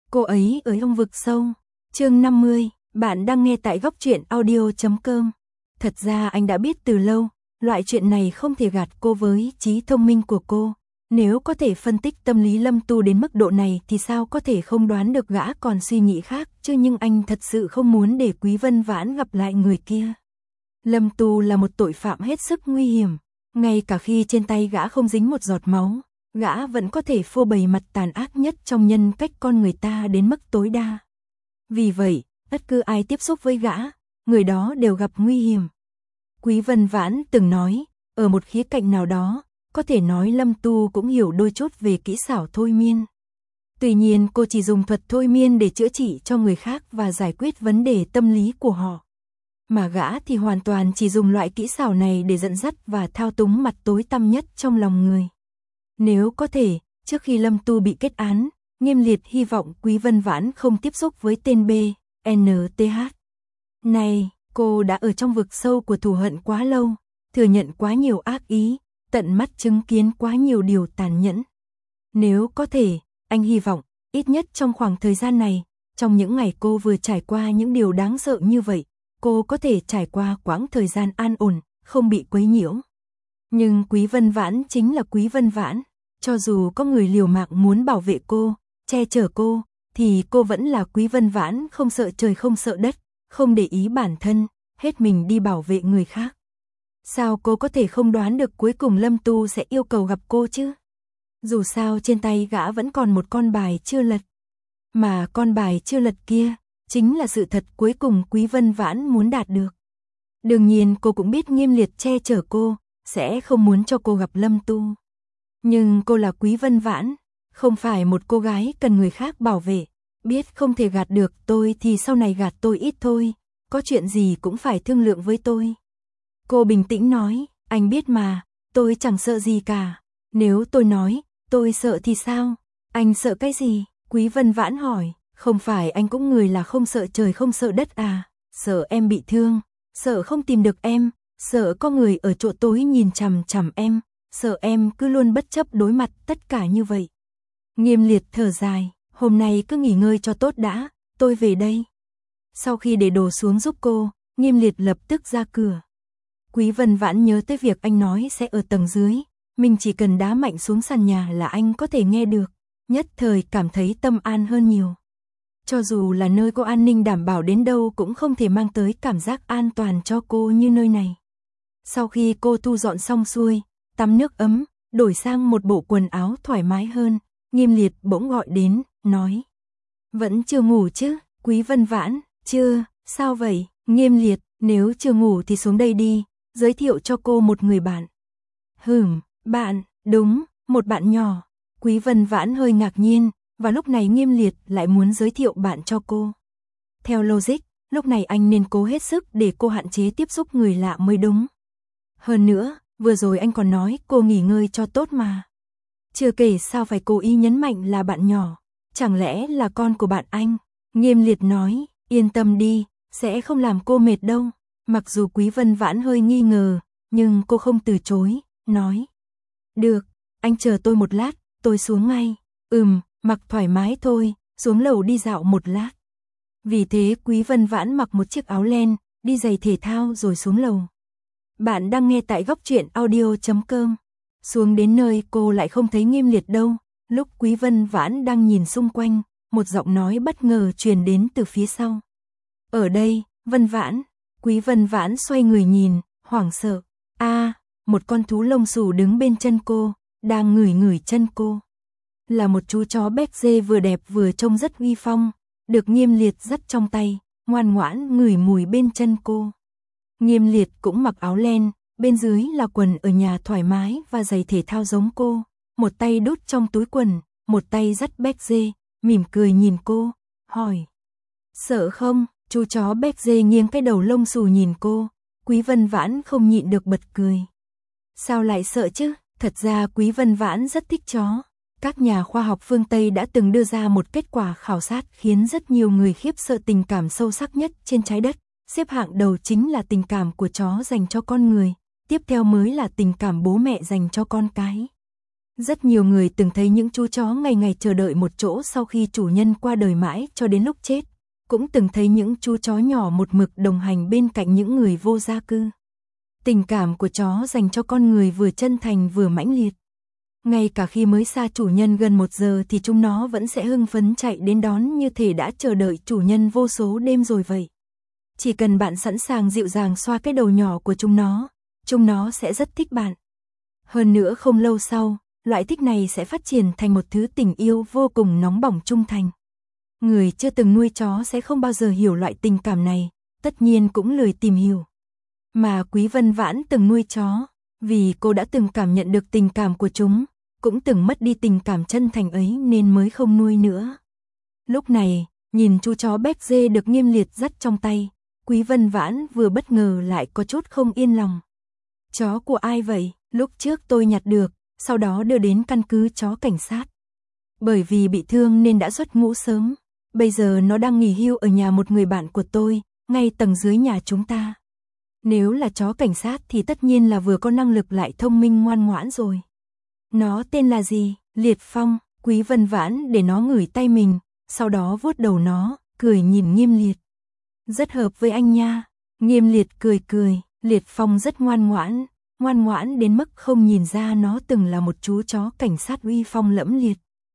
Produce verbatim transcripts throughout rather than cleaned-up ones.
Cô ấy ở trong vực sâu. Chương năm mươi, bạn đang nghe tại góc truyện audio chấm com. Thật ra anh đã biết từ lâu, loại chuyện này không thể gạt cô với trí thông minh của cô. Nếu có thể phân tích tâm lý Lâm Tu đến mức độ này thì sao có thể không đoán được gã còn suy nghĩ khác chứ, nhưng anh thật sự không muốn để Quý Vân Vãn gặp lại người kia. Lâm Tu là một tội phạm hết sức nguy hiểm, ngay cả khi trên tay gã không dính một giọt máu, gã vẫn có thể phô bày mặt tàn ác nhất trong nhân cách con người ta đến mức tối đa. Vì vậy, bất cứ ai tiếp xúc với gã, người đó đều gặp nguy hiểm. Quý Vân Vãn từng nói, ở một khía cạnh nào đó, có thể nói Lâm Tu cũng hiểu đôi chút về kỹ xảo thôi miên. Tuy nhiên cô chỉ dùng thuật thôi miên để chữa trị cho người khác và giải quyết vấn đề tâm lý của họ. Mà gã thì hoàn toàn chỉ dùng loại kỹ xảo này để dẫn dắt và thao túng mặt tối tăm nhất trong lòng người. Nếu có thể, trước khi Lâm Tu bị kết án, Nghiêm Liệt hy vọng Quý Vân Vãn không tiếp xúc với tên B, N T H. Này, cô đã ở trong vực sâu của thù hận quá lâu, thừa nhận quá nhiều ác ý, tận mắt chứng kiến quá nhiều điều tàn nhẫn. Nếu có thể, anh hy vọng, ít nhất trong khoảng thời gian này, trong những ngày cô vừa trải qua những điều đáng sợ như vậy, cô có thể trải qua quãng thời gian an ổn, không bị quấy nhiễu. Nhưng Quý Vân Vãn chính là Quý Vân Vãn, cho dù có người liều mạng muốn bảo vệ cô, che chở cô, thì cô vẫn là Quý Vân Vãn, không sợ trời không sợ đất, không để ý bản thân, hết mình đi bảo vệ người khác. Sao cô có thể không đoán được cuối cùng Lâm Tu sẽ yêu cầu gặp cô chứ? Dù sao trên tay gã vẫn còn một con bài chưa lật. Mà con bài chưa lật kia, chính là sự thật cuối cùng Quý Vân Vãn muốn đạt được. Đương nhiên cô cũng biết Nghiêm Liệt che chở cô, sẽ không muốn cho cô gặp Lâm Tu. Nhưng cô là Quý Vân Vãn, không phải một cô gái cần người khác bảo vệ. Biết không thể gạt được tôi thì sau này gạt tôi ít thôi, có chuyện gì cũng phải thương lượng với tôi. Cô bình tĩnh nói, anh biết mà, tôi chẳng sợ gì cả. Nếu tôi nói, tôi sợ thì sao? Anh sợ cái gì? Quý Vân Vãn hỏi, không phải anh cũng người là không sợ trời không sợ đất à? Sợ em bị thương, sợ không tìm được em, sợ có người ở chỗ tối nhìn chằm chằm em, sợ em cứ luôn bất chấp đối mặt tất cả như vậy. Nghiêm Liệt thở dài, hôm nay cứ nghỉ ngơi cho tốt đã, tôi về đây. Sau khi để đồ xuống giúp cô, Nghiêm Liệt lập tức ra cửa. Quý Vân Vãn nhớ tới việc anh nói sẽ ở tầng dưới, mình chỉ cần đá mạnh xuống sàn nhà là anh có thể nghe được, nhất thời cảm thấy tâm an hơn nhiều. Cho dù là nơi có an ninh đảm bảo đến đâu cũng không thể mang tới cảm giác an toàn cho cô như nơi này. Sau khi cô thu dọn xong xuôi, tắm nước ấm, đổi sang một bộ quần áo thoải mái hơn, Nghiêm Liệt bỗng gọi đến, nói. Vẫn chưa ngủ chứ? Quý Vân Vãn, chưa, sao vậy? Nghiêm Liệt, nếu chưa ngủ thì xuống đây đi, giới thiệu cho cô một người bạn. Hửm, bạn, đúng, một bạn nhỏ. Quý Vân Vãn hơi ngạc nhiên, và lúc này Nghiêm Liệt lại muốn giới thiệu bạn cho cô. Theo logic, lúc này anh nên cố hết sức để cô hạn chế tiếp xúc người lạ mới đúng. Hơn nữa, vừa rồi anh còn nói cô nghỉ ngơi cho tốt mà. Chưa kể sao phải cố ý nhấn mạnh là bạn nhỏ, chẳng lẽ là con của bạn anh? Nghiêm Liệt nói, yên tâm đi, sẽ không làm cô mệt đâu. Mặc dù Quý Vân Vãn hơi nghi ngờ, nhưng cô không từ chối, nói. Được, anh chờ tôi một lát, tôi xuống ngay. Ừm, mặc thoải mái thôi, xuống lầu đi dạo một lát. Vì thế Quý Vân Vãn mặc một chiếc áo len, đi giày thể thao rồi xuống lầu. Bạn đang nghe tại góc truyện audio chấm com. Xuống đến nơi cô lại không thấy Nghiêm Liệt đâu. Lúc Quý Vân Vãn đang nhìn xung quanh, một giọng nói bất ngờ truyền đến từ phía sau. Ở đây, Vân Vãn. Quý Vân Vãn xoay người nhìn, hoảng sợ. A, à, một con thú lông xù đứng bên chân cô, đang ngửi ngửi chân cô. Là một chú chó Berger vừa đẹp vừa trông rất uy phong, được Nghiêm Liệt dắt trong tay, ngoan ngoãn ngửi mùi bên chân cô. Nghiêm Liệt cũng mặc áo len, bên dưới là quần ở nhà thoải mái và giày thể thao giống cô, một tay đút trong túi quần, một tay dắt Berger, mỉm cười nhìn cô, hỏi. Sợ không? Chú chó Berger nghiêng cái đầu lông xù nhìn cô, Quý Vân Vãn không nhịn được bật cười. Sao lại sợ chứ? Thật ra Quý Vân Vãn rất thích chó. Các nhà khoa học phương Tây đã từng đưa ra một kết quả khảo sát khiến rất nhiều người khiếp sợ tình cảm sâu sắc nhất trên trái đất. Xếp hạng đầu chính là tình cảm của chó dành cho con người, tiếp theo mới là tình cảm bố mẹ dành cho con cái. Rất nhiều người từng thấy những chú chó ngày ngày chờ đợi một chỗ sau khi chủ nhân qua đời mãi cho đến lúc chết, cũng từng thấy những chú chó nhỏ một mực đồng hành bên cạnh những người vô gia cư. Tình cảm của chó dành cho con người vừa chân thành vừa mãnh liệt. Ngay cả khi mới xa chủ nhân gần một giờ thì chúng nó vẫn sẽ hưng phấn chạy đến đón như thể đã chờ đợi chủ nhân vô số đêm rồi vậy. Chỉ cần bạn sẵn sàng dịu dàng xoa cái đầu nhỏ của chúng nó, chúng nó sẽ rất thích bạn. Hơn nữa không lâu sau, loại thích này sẽ phát triển thành một thứ tình yêu vô cùng nóng bỏng trung thành. Người chưa từng nuôi chó sẽ không bao giờ hiểu loại tình cảm này, tất nhiên cũng lười tìm hiểu. Mà Quý Vân Vãn từng nuôi chó, vì cô đã từng cảm nhận được tình cảm của chúng, cũng từng mất đi tình cảm chân thành ấy nên mới không nuôi nữa. Lúc này, nhìn chú chó béc dê được Nghiêm Liệt dắt trong tay, Quý Vân Vãn vừa bất ngờ lại có chút không yên lòng. Chó của ai vậy? Lúc trước tôi nhặt được, sau đó đưa đến căn cứ chó cảnh sát. Bởi vì bị thương nên đã xuất ngũ sớm, bây giờ nó đang nghỉ hưu ở nhà một người bạn của tôi, ngay tầng dưới nhà chúng ta. Nếu là chó cảnh sát thì tất nhiên là vừa có năng lực lại thông minh ngoan ngoãn rồi. Nó tên là gì? Liệt Phong. Quý Vân Vãn để nó ngửi tay mình, sau đó vuốt đầu nó, cười nhìn Nghiêm Liệt. Rất hợp với anh nha. Nghiêm Liệt cười cười, Liệt Phong rất ngoan ngoãn, ngoan ngoãn đến mức không nhìn ra nó từng là một chú chó cảnh sát uy phong lẫm liệt.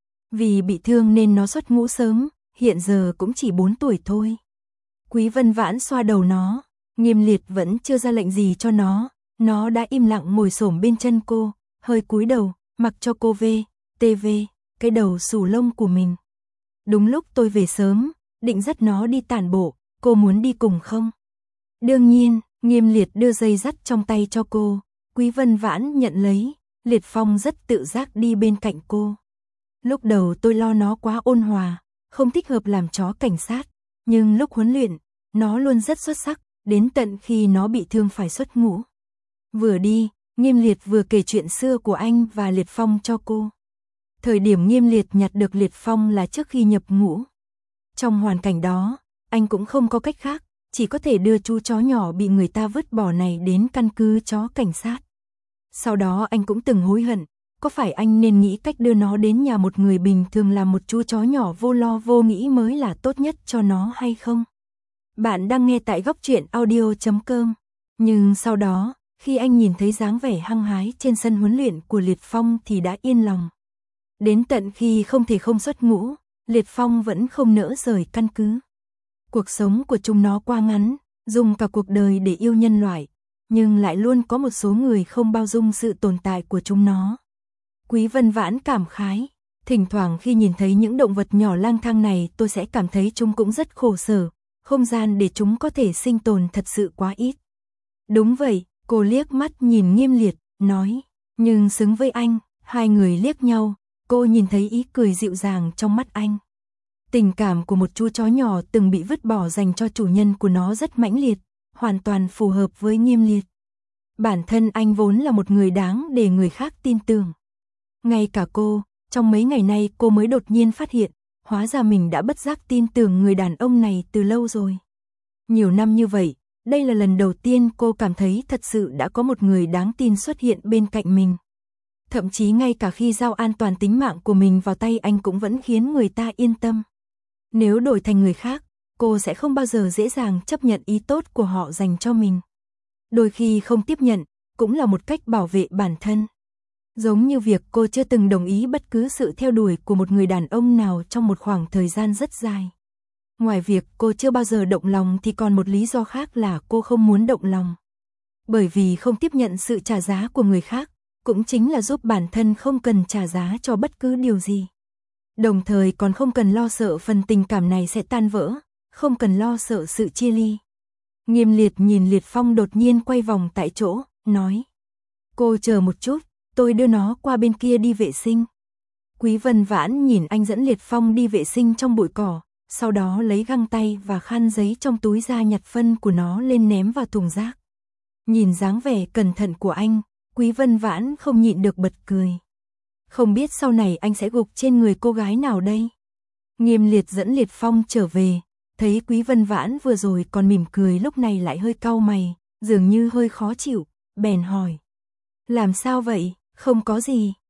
Vì bị thương nên nó xuất ngũ sớm, hiện giờ cũng chỉ bốn tuổi thôi. Quý Vân Vãn xoa đầu nó, Nghiêm Liệt vẫn chưa ra lệnh gì cho nó, nó đã im lặng ngồi xổm bên chân cô, hơi cúi đầu, mặc cho cô vê, tê vê, cái đầu xù lông của mình. Đúng lúc tôi về sớm, định dắt nó đi tản bộ, cô muốn đi cùng không? Đương nhiên, Nghiêm Liệt đưa dây dắt trong tay cho cô, Quý Vân Vãn nhận lấy, Liệt Phong rất tự giác đi bên cạnh cô. Lúc đầu tôi lo nó quá ôn hòa, không thích hợp làm chó cảnh sát, nhưng lúc huấn luyện, nó luôn rất xuất sắc, đến tận khi nó bị thương phải xuất ngũ. Vừa đi, Nghiêm Liệt vừa kể chuyện xưa của anh và Liệt Phong cho cô. Thời điểm Nghiêm Liệt nhặt được Liệt Phong là trước khi nhập ngũ. Trong hoàn cảnh đó, anh cũng không có cách khác, chỉ có thể đưa chú chó nhỏ bị người ta vứt bỏ này đến căn cứ chó cảnh sát. Sau đó anh cũng từng hối hận, có phải anh nên nghĩ cách đưa nó đến nhà một người bình thường làm một chú chó nhỏ vô lo vô nghĩ mới là tốt nhất cho nó hay không? Bạn đang nghe tại góc truyện audio chấm com. Nhưng sau đó, khi anh nhìn thấy dáng vẻ hăng hái trên sân huấn luyện của Liệt Phong thì đã yên lòng. Đến tận khi không thể không xuất ngũ, Liệt Phong vẫn không nỡ rời căn cứ. Cuộc sống của chúng nó quá ngắn, dùng cả cuộc đời để yêu nhân loại, nhưng lại luôn có một số người không bao dung sự tồn tại của chúng nó. Quý Vân Vãn cảm khái, thỉnh thoảng khi nhìn thấy những động vật nhỏ lang thang này tôi sẽ cảm thấy chúng cũng rất khổ sở, không gian để chúng có thể sinh tồn thật sự quá ít. Đúng vậy, cô liếc mắt nhìn Nghiêm Liệt, nói, nhưng xứng với anh, hai người liếc nhau, cô nhìn thấy ý cười dịu dàng trong mắt anh. Tình cảm của một chú chó nhỏ từng bị vứt bỏ dành cho chủ nhân của nó rất mãnh liệt, hoàn toàn phù hợp với Nghiêm Liệt. Bản thân anh vốn là một người đáng để người khác tin tưởng. Ngay cả cô, trong mấy ngày nay cô mới đột nhiên phát hiện, hóa ra mình đã bất giác tin tưởng người đàn ông này từ lâu rồi. Nhiều năm như vậy, đây là lần đầu tiên cô cảm thấy thật sự đã có một người đáng tin xuất hiện bên cạnh mình. Thậm chí ngay cả khi giao an toàn tính mạng của mình vào tay anh cũng vẫn khiến người ta yên tâm. Nếu đổi thành người khác, cô sẽ không bao giờ dễ dàng chấp nhận ý tốt của họ dành cho mình. Đôi khi không tiếp nhận, cũng là một cách bảo vệ bản thân. Giống như việc cô chưa từng đồng ý bất cứ sự theo đuổi của một người đàn ông nào trong một khoảng thời gian rất dài. Ngoài việc cô chưa bao giờ động lòng thì còn một lý do khác là cô không muốn động lòng. Bởi vì không tiếp nhận sự trả giá của người khác, cũng chính là giúp bản thân không cần trả giá cho bất cứ điều gì. Đồng thời còn không cần lo sợ phần tình cảm này sẽ tan vỡ, không cần lo sợ sự chia ly. Nghiêm Liệt nhìn Liệt Phong đột nhiên quay vòng tại chỗ, nói. Cô chờ một chút, tôi đưa nó qua bên kia đi vệ sinh. Quý Vân Vãn nhìn anh dẫn Liệt Phong đi vệ sinh trong bụi cỏ, sau đó lấy găng tay và khăn giấy trong túi ra nhặt phân của nó lên ném vào thùng rác. Nhìn dáng vẻ cẩn thận của anh, Quý Vân Vãn không nhịn được bật cười. Không biết sau này anh sẽ gục trên người cô gái nào đây? Nghiêm Liệt dẫn Liệt Phong trở về, thấy Quý Vân Vãn vừa rồi còn mỉm cười lúc này lại hơi cau mày, dường như hơi khó chịu, bèn hỏi. Làm sao vậy? Không có gì,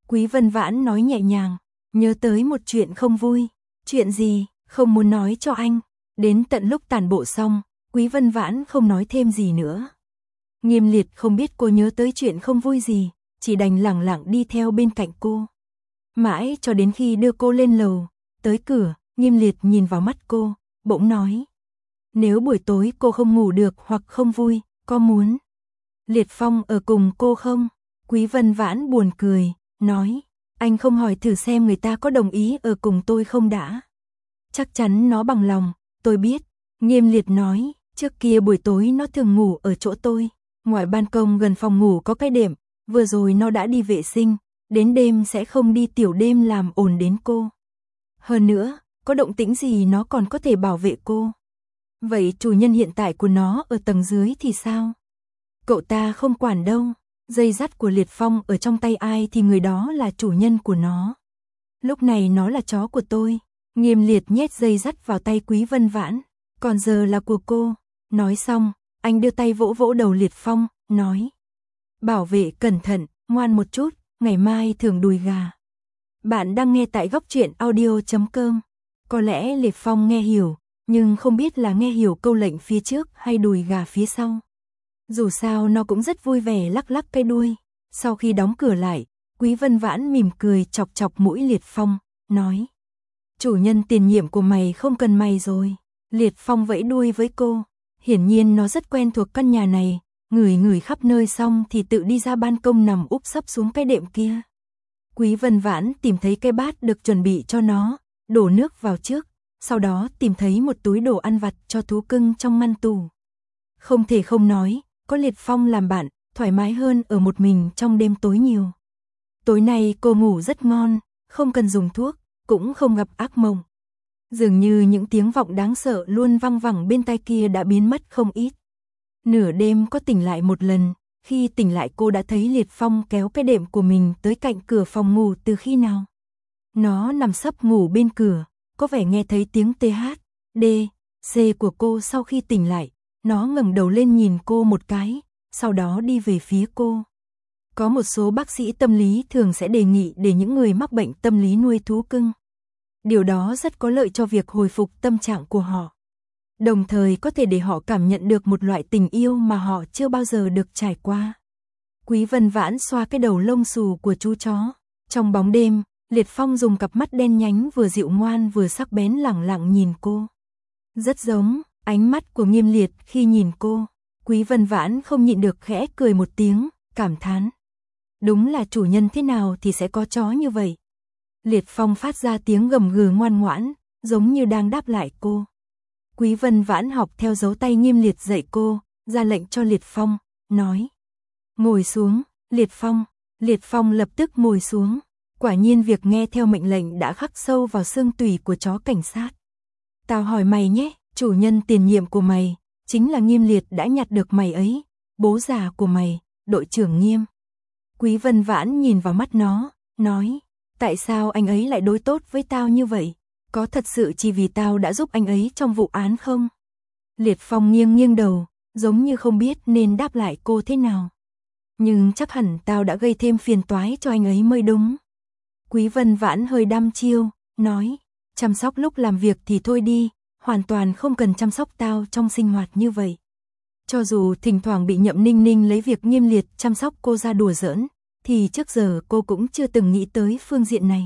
Quý Vân Vãn nói nhẹ nhàng, nhớ tới một chuyện không vui. Chuyện gì, không muốn nói cho anh. Đến tận lúc tản bộ xong, Quý Vân Vãn không nói thêm gì nữa. Nghiêm Liệt không biết cô nhớ tới chuyện không vui gì, chỉ đành lẳng lặng đi theo bên cạnh cô. Mãi cho đến khi đưa cô lên lầu, tới cửa, Nghiêm Liệt nhìn vào mắt cô, bỗng nói. Nếu buổi tối cô không ngủ được hoặc không vui, có muốn Liệt Phong ở cùng cô không? Quý Vân Vãn buồn cười, nói. Anh không hỏi thử xem người ta có đồng ý ở cùng tôi không đã. Chắc chắn nó bằng lòng, tôi biết. Nghiêm Liệt nói, trước kia buổi tối nó thường ngủ ở chỗ tôi. Ngoài ban công gần phòng ngủ có cái đệm, vừa rồi nó đã đi vệ sinh, đến đêm sẽ không đi tiểu đêm làm ồn đến cô. Hơn nữa, có động tĩnh gì nó còn có thể bảo vệ cô. Vậy chủ nhân hiện tại của nó ở tầng dưới thì sao? Cậu ta không quản đâu, dây dắt của Liệt Phong ở trong tay ai thì người đó là chủ nhân của nó. Lúc này nó là chó của tôi. Nghiêm Liệt nhét dây dắt vào tay Quý Vân Vãn, còn giờ là của cô. Nói xong, anh đưa tay vỗ vỗ đầu Liệt Phong, nói. Bảo vệ cẩn thận, ngoan một chút, ngày mai thưởng đùi gà. Bạn đang nghe tại góc truyện audio chấm com. Có lẽ Liệt Phong nghe hiểu, nhưng không biết là nghe hiểu câu lệnh phía trước hay đùi gà phía sau. Dù sao nó cũng rất vui vẻ lắc lắc cái đuôi. Sau khi đóng cửa lại, Quý Vân Vãn mỉm cười chọc chọc mũi Liệt Phong, nói. Chủ nhân tiền nhiệm của mày không cần mày rồi. Liệt Phong vẫy đuôi với cô. Hiển nhiên nó rất quen thuộc căn nhà này. Ngửi ngửi khắp nơi xong thì tự đi ra ban công nằm úp sấp xuống cái đệm kia. Quý Vân Vãn tìm thấy cái bát được chuẩn bị cho nó, đổ nước vào trước. Sau đó tìm thấy một túi đồ ăn vặt cho thú cưng trong ngăn tủ. Không thể không nói, có Liệt Phong làm bạn, thoải mái hơn ở một mình trong đêm tối nhiều. Tối nay cô ngủ rất ngon, không cần dùng thuốc, cũng không gặp ác mộng. Dường như những tiếng vọng đáng sợ luôn văng vẳng bên tai kia đã biến mất không ít. Nửa đêm có tỉnh lại một lần, khi tỉnh lại cô đã thấy Liệt Phong kéo cái đệm của mình tới cạnh cửa phòng ngủ từ khi nào. Nó nằm sấp ngủ bên cửa, có vẻ nghe thấy tiếng tê hát, đê, xê của cô sau khi tỉnh lại. Nó ngẩng đầu lên nhìn cô một cái, sau đó đi về phía cô. Có một số bác sĩ tâm lý thường sẽ đề nghị để những người mắc bệnh tâm lý nuôi thú cưng. Điều đó rất có lợi cho việc hồi phục tâm trạng của họ. Đồng thời có thể để họ cảm nhận được một loại tình yêu mà họ chưa bao giờ được trải qua. Quý Vân Vãn xoa cái đầu lông xù của chú chó. Trong bóng đêm, Liệt Phong dùng cặp mắt đen nhánh vừa dịu ngoan vừa sắc bén lẳng lặng nhìn cô. Rất giống ánh mắt của Nghiêm Liệt khi nhìn cô. Quý Vân Vãn không nhịn được khẽ cười một tiếng, cảm thán. Đúng là chủ nhân thế nào thì sẽ có chó như vậy. Liệt Phong phát ra tiếng gầm gừ ngoan ngoãn, giống như đang đáp lại cô. Quý Vân Vãn học theo dấu tay Nghiêm Liệt dạy cô, ra lệnh cho Liệt Phong, nói. Ngồi xuống, Liệt Phong. Liệt Phong lập tức ngồi xuống. Quả nhiên việc nghe theo mệnh lệnh đã khắc sâu vào xương tủy của chó cảnh sát. Tao hỏi mày nhé, chủ nhân tiền nhiệm của mày, chính là Nghiêm Liệt đã nhặt được mày ấy, bố già của mày, đội trưởng Nghiêm. Quý Vân Vãn nhìn vào mắt nó, nói, tại sao anh ấy lại đối tốt với tao như vậy? Có thật sự chỉ vì tao đã giúp anh ấy trong vụ án không? Liệt Phong nghiêng nghiêng đầu, giống như không biết nên đáp lại cô thế nào. Nhưng chắc hẳn tao đã gây thêm phiền toái cho anh ấy mới đúng. Quý Vân Vãn hơi đăm chiêu, nói, chăm sóc lúc làm việc thì thôi đi, hoàn toàn không cần chăm sóc tao trong sinh hoạt như vậy. Cho dù thỉnh thoảng bị Nhậm Ninh Ninh lấy việc Nghiêm Liệt chăm sóc cô ra đùa giỡn, thì trước giờ cô cũng chưa từng nghĩ tới phương diện này.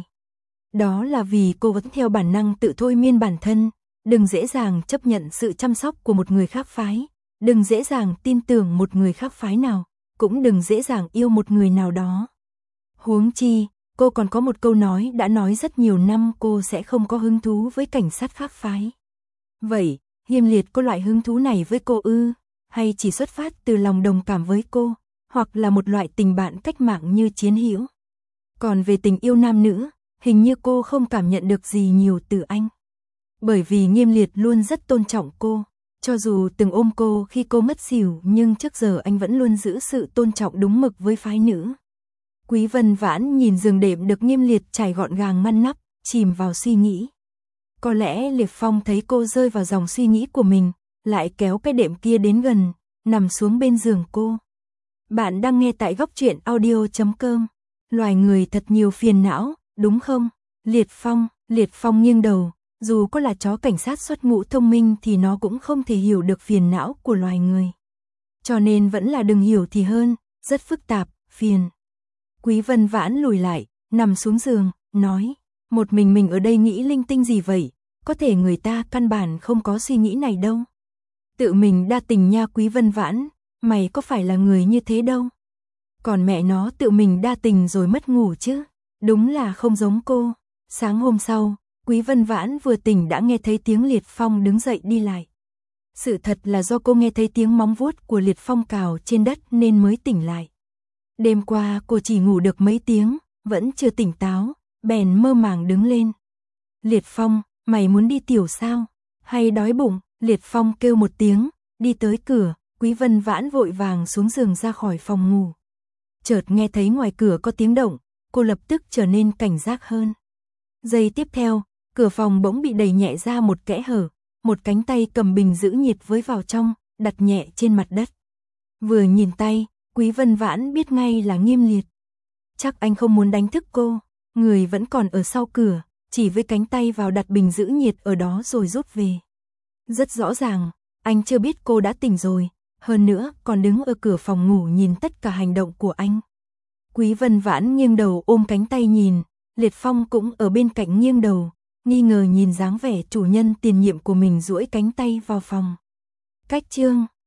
Đó là vì cô vẫn theo bản năng tự thôi miên bản thân, đừng dễ dàng chấp nhận sự chăm sóc của một người khác phái, đừng dễ dàng tin tưởng một người khác phái nào, cũng đừng dễ dàng yêu một người nào đó. Huống chi, cô còn có một câu nói đã nói rất nhiều năm cô sẽ không có hứng thú với cảnh sát khác phái. Vậy, Nghiêm Liệt có loại hứng thú này với cô ư, hay chỉ xuất phát từ lòng đồng cảm với cô, hoặc là một loại tình bạn cách mạng như chiến hữu? Còn về tình yêu nam nữ, hình như cô không cảm nhận được gì nhiều từ anh. Bởi vì Nghiêm Liệt luôn rất tôn trọng cô, cho dù từng ôm cô khi cô mất xỉu nhưng trước giờ anh vẫn luôn giữ sự tôn trọng đúng mực với phái nữ. Quý Vân Vãn nhìn giường đệm được Nghiêm Liệt trải gọn gàng ngăn nắp, chìm vào suy nghĩ. Có lẽ Liệt Phong thấy cô rơi vào dòng suy nghĩ của mình, lại kéo cái đệm kia đến gần, nằm xuống bên giường cô. Bạn đang nghe tại góc truyện audio chấm com. Loài người thật nhiều phiền não, đúng không? Liệt Phong, Liệt Phong nghiêng đầu, dù có là chó cảnh sát xuất ngũ thông minh thì nó cũng không thể hiểu được phiền não của loài người. Cho nên vẫn là đừng hiểu thì hơn, rất phức tạp, phiền. Quý Vân Vãn lùi lại, nằm xuống giường, nói, một mình mình ở đây nghĩ linh tinh gì vậy, có thể người ta căn bản không có suy nghĩ này đâu. Tự mình đa tình nha Quý Vân Vãn, mày có phải là người như thế đâu. Còn mẹ nó tự mình đa tình rồi mất ngủ chứ, đúng là không giống cô. Sáng hôm sau, Quý Vân Vãn vừa tỉnh đã nghe thấy tiếng Liệt Phong đứng dậy đi lại. Sự thật là do cô nghe thấy tiếng móng vuốt của Liệt Phong cào trên đất nên mới tỉnh lại. Đêm qua cô chỉ ngủ được mấy tiếng, vẫn chưa tỉnh táo, bèn mơ màng đứng lên. Liệt Phong, mày muốn đi tiểu sao? Hay đói bụng? Liệt Phong kêu một tiếng, đi tới cửa, Quý Vân Vãn vội vàng xuống giường ra khỏi phòng ngủ. Chợt nghe thấy ngoài cửa có tiếng động, cô lập tức trở nên cảnh giác hơn. Giây tiếp theo, cửa phòng bỗng bị đẩy nhẹ ra một kẽ hở, một cánh tay cầm bình giữ nhiệt với vào trong, đặt nhẹ trên mặt đất. Vừa nhìn tay, Quý Vân Vãn biết ngay là Nghiêm Liệt. Chắc anh không muốn đánh thức cô, người vẫn còn ở sau cửa, chỉ với cánh tay vào đặt bình giữ nhiệt ở đó rồi rút về. Rất rõ ràng, anh chưa biết cô đã tỉnh rồi, hơn nữa còn đứng ở cửa phòng ngủ nhìn tất cả hành động của anh. Quý Vân Vãn nghiêng đầu ôm cánh tay nhìn, Liệt Phong cũng ở bên cạnh nghiêng đầu, nghi ngờ nhìn dáng vẻ chủ nhân tiền nhiệm của mình duỗi cánh tay vào phòng. Cách chương